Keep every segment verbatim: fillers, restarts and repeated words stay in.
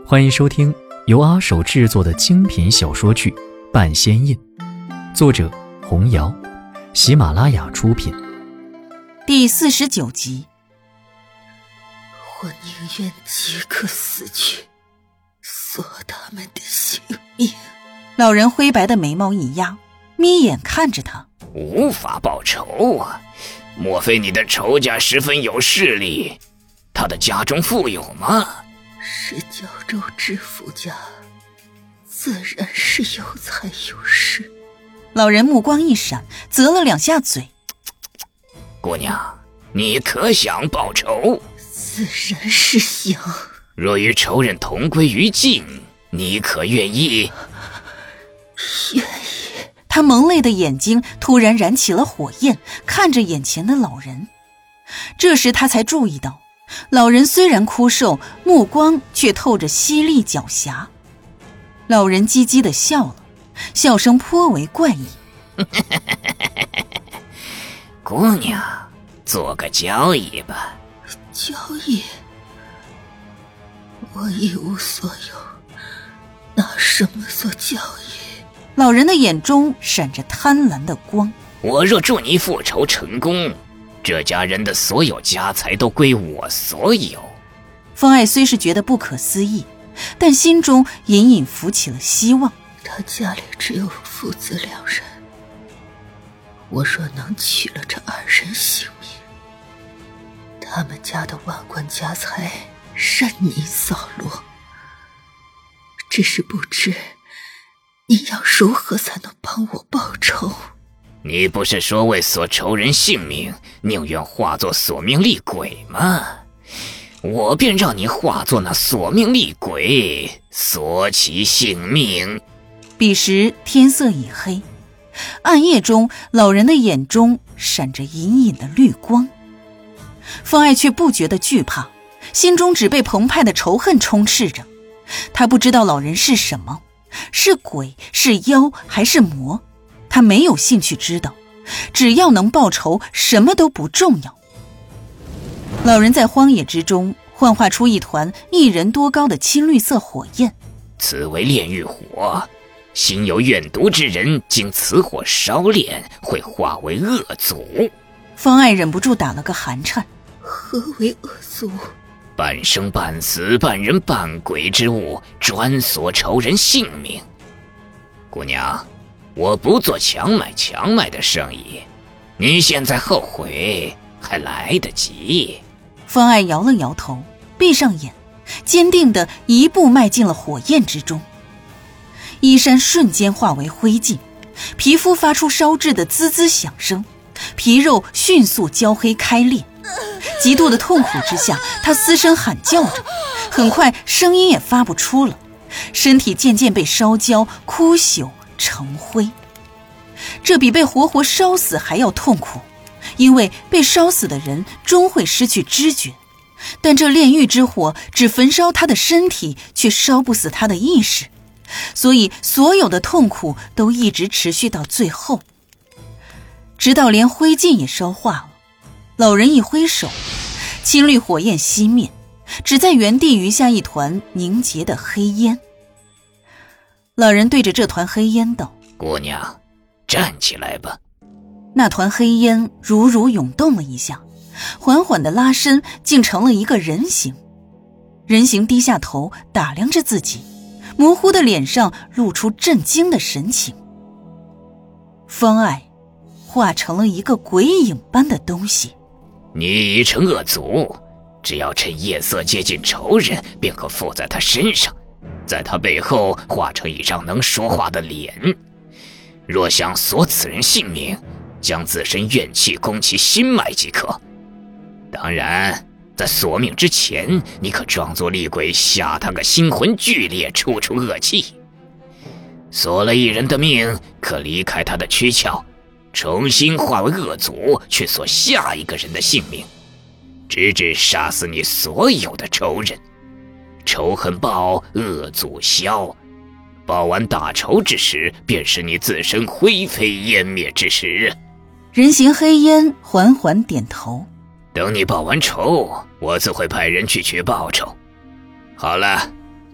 欢迎收听由阿手制作的精品小说剧《半仙印》，作者红瑶，喜马拉雅出品。 第四十九集。 我宁愿即刻死去，索他们的性命。 老人灰白的眉毛一压，眯眼看着他。 无法报仇啊？莫非你的仇家十分有势力？他的家中富有吗？ 是胶州知府家，自然是有财有势。 老人目光一闪，啧了两下嘴。 姑娘，你可想报仇？ 自然是想。 若与仇人同归于尽，你可愿意？ 愿意。 他蒙泪的眼睛突然燃起了火焰，看着眼前的老人。这时他才注意到，老人虽然枯瘦，目光却透着犀利狡黠。老人唧唧地笑了，笑声颇为怪异。 姑娘，做个交易吧。 交易？我一无所有，拿什么做交易？ 老人的眼中闪着贪婪的光。 我若助你复仇成功，这家人的所有家财都归我所有。 方爱虽是觉得不可思议，但心中隐隐浮起了希望。 他家里只有父子两人，我若能取了这二人性命，他们家的万贯家财任你扫落。只是不知你要如何才能帮我报仇？ 你不是说为索仇人性命，宁愿化作索命厉鬼吗？我便让你化作那索命厉鬼，索其性命。 彼时天色已黑，暗夜中老人的眼中闪着隐隐的绿光。方爱却不觉得惧怕，心中只被澎湃的仇恨充斥着。他不知道老人是什么，是鬼，是妖，还是魔，他没有兴趣知道，只要能报仇，什么都不重要。老人在荒野之中幻化出一团一人多高的青绿色火焰。 此为炼狱火，心有怨毒之人经此火烧炼，会化为恶祖。 方爱忍不住打了个寒颤。 何为恶祖？ 半生半死半人半鬼之物，专索仇人性命。姑娘，我不做强买强卖的生意，你现在后悔还来得及。 方爱摇了摇头，闭上眼，坚定地一步迈进了火焰之中。衣衫瞬间化为灰烬，皮肤发出烧制的滋滋响声，皮肉迅速焦黑开裂。极度的痛苦之下，他嘶声喊叫着，很快声音也发不出了，身体渐渐被烧焦，枯朽成灰。这比被活活烧死还要痛苦，因为被烧死的人终会失去知觉，但这炼狱之火只焚烧他的身体，却烧不死他的意识，所以所有的痛苦都一直持续到最后，直到连灰烬也烧化了。老人一挥手，青绿火焰熄灭，只在原地余下一团凝结的黑烟。老人对着这团黑烟道： 姑娘，站起来吧。 那团黑烟如如涌动了一下，缓缓地拉伸，竟成了一个人形。人形低下头打量着自己，模糊的脸上露出震惊的神情。方爱化成了一个鬼影般的东西。 你已成恶祖，只要趁夜色接近仇人，便可附在他身上，在他背后画成一张能说话的脸。若想索此人性命，将自身怨气攻其心脉即可。当然，在索命之前，你可装作厉鬼，吓他个心魂剧烈，出出恶气。索了一人的命，可离开他的躯壳，重新化为恶祖，去索下一个人的性命，直至杀死你所有的仇人。仇恨报，恶祖消。报完大仇之时，便是你自身灰飞烟灭之时。 人形黑烟缓缓点头。 等你报完仇，我自会派人去取报酬。好了，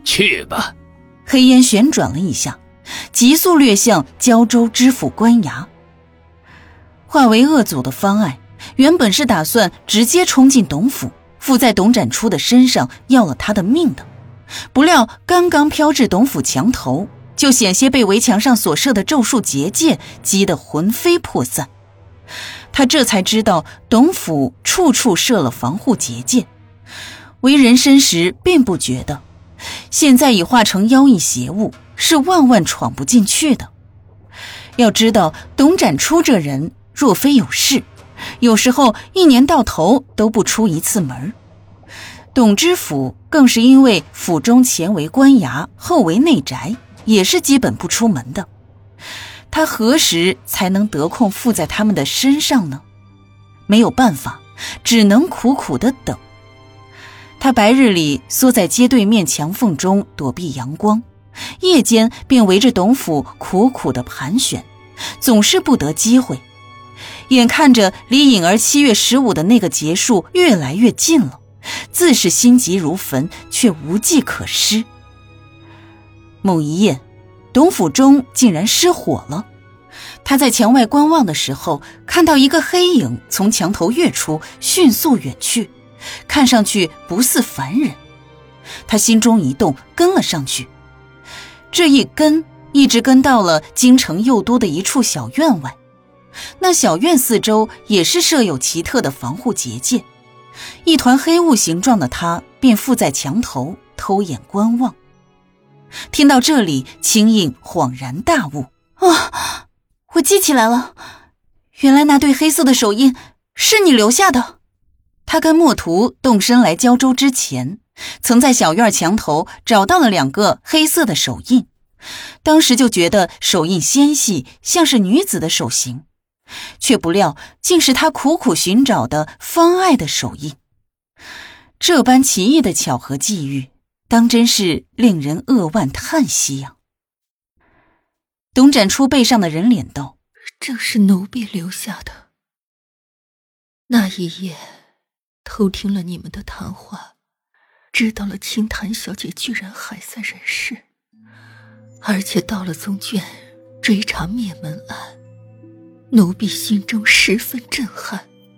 去吧。 黑烟旋转了一下，急速掠向胶州知府官衙。化为恶祖的方爱原本是打算直接冲进董府，附在董展初的身上要了他的命的，不料刚刚飘至董府墙头，就险些被围墙上所设的咒术结界击得魂飞魄散。他这才知道董府处处设了防护结界，为人身时并不觉得，现在已化成妖异邪物，是万万闯不进去的。要知道董展初这人若非有事，有时候一年到头都不出一次门。董知府更是因为府中前为官衙，后为内宅，也是基本不出门的。他何时才能得空附在他们的身上呢？没有办法，只能苦苦的等。他白日里缩在街对面墙缝中躲避阳光，夜间便围着董府苦苦的盘旋，总是不得机会。眼看着离颖儿七月十五的那个结束越来越近了，自是心急如焚，却无计可施。某一夜，董府中竟然失火了。他在墙外观望的时候，看到一个黑影从墙头跃出，迅速远去，看上去不似凡人。他心中一动，跟了上去。这一跟，一直跟到了京城右都的一处小院外。那小院四周也是设有奇特的防护结界，一团黑雾形状的他便附在墙头偷眼观望。听到这里，青印恍然大悟，啊，我记起来了，原来那对黑色的手印是你留下的。他跟墨图动身来胶州之前，曾在小院墙头找到了两个黑色的手印，当时就觉得手印纤细，像是女子的手型，却不料竟是他苦苦寻找的方爱的手印。这般奇异的巧合际遇，当真是令人扼腕叹息呀、啊。董展初背上的人脸道： 正是奴婢留下的。那一夜偷听了你们的谈话，知道了清潭小姐居然还在人世，而且到了宗卷追查灭门案，奴婢心中十分震撼。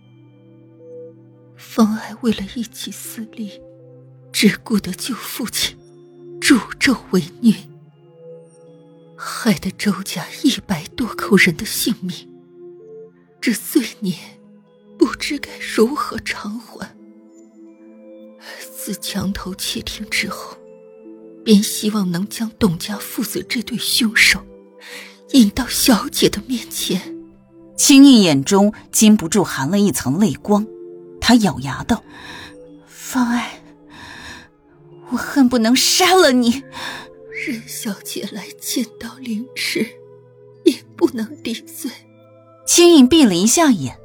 方爱为了一己私利，只顾得救父亲，助纣为虐，害得周家一百多口人的性命，这罪孽不知该如何偿还。自墙头窃听之后，便希望能将董家父子这对凶手引到小姐的面前。 青印眼中禁不住含了一层泪光，他咬牙道：方爱，我恨不能杀了你。 任小姐来见到凌迟，也不能抵罪。 青印闭了一下眼，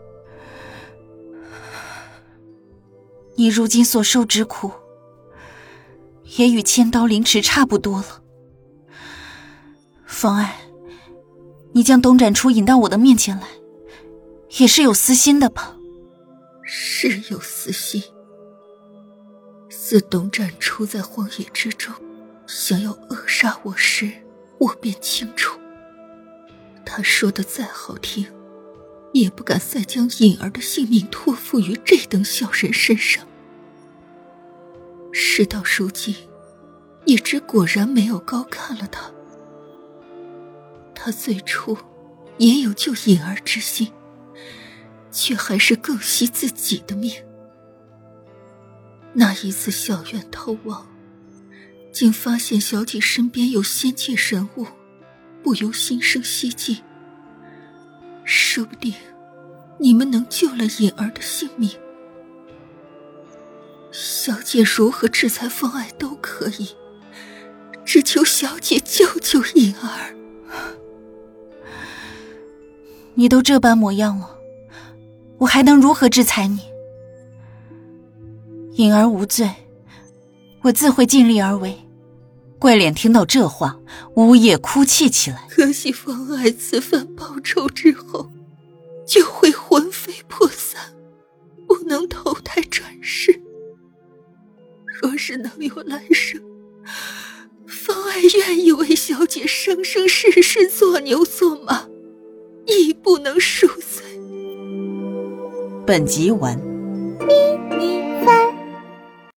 你如今所受之苦，也与千刀凌迟差不多了。方爱，你将董展初引到我的面前来，也是有私心的吧？ 是有私心。自董展初在荒野之中想要扼杀我时，我便清楚，他说的再好听，也不敢再将颖儿的性命托付于这等小人身上。事到如今，也只果然没有高看了他。他最初也有救颖儿之心，却还是更惜自己的命。那一次小院偷望，竟发现小姐身边有仙界人物，不由心生希冀。说不定你们能救了颖儿的性命。小姐如何制裁方爱都可以，只求小姐救救颖儿。 你都这般模样了，我还能如何制裁你？颖儿无罪，我自会尽力而为。怪脸听到这话，呜咽哭泣起来。 可惜方爱此番报仇之后，就会魂飞魄散，不能投胎转世。若是能有来生， 愿意为小姐生生世世做牛做马，亦不能恕罪。 本集完。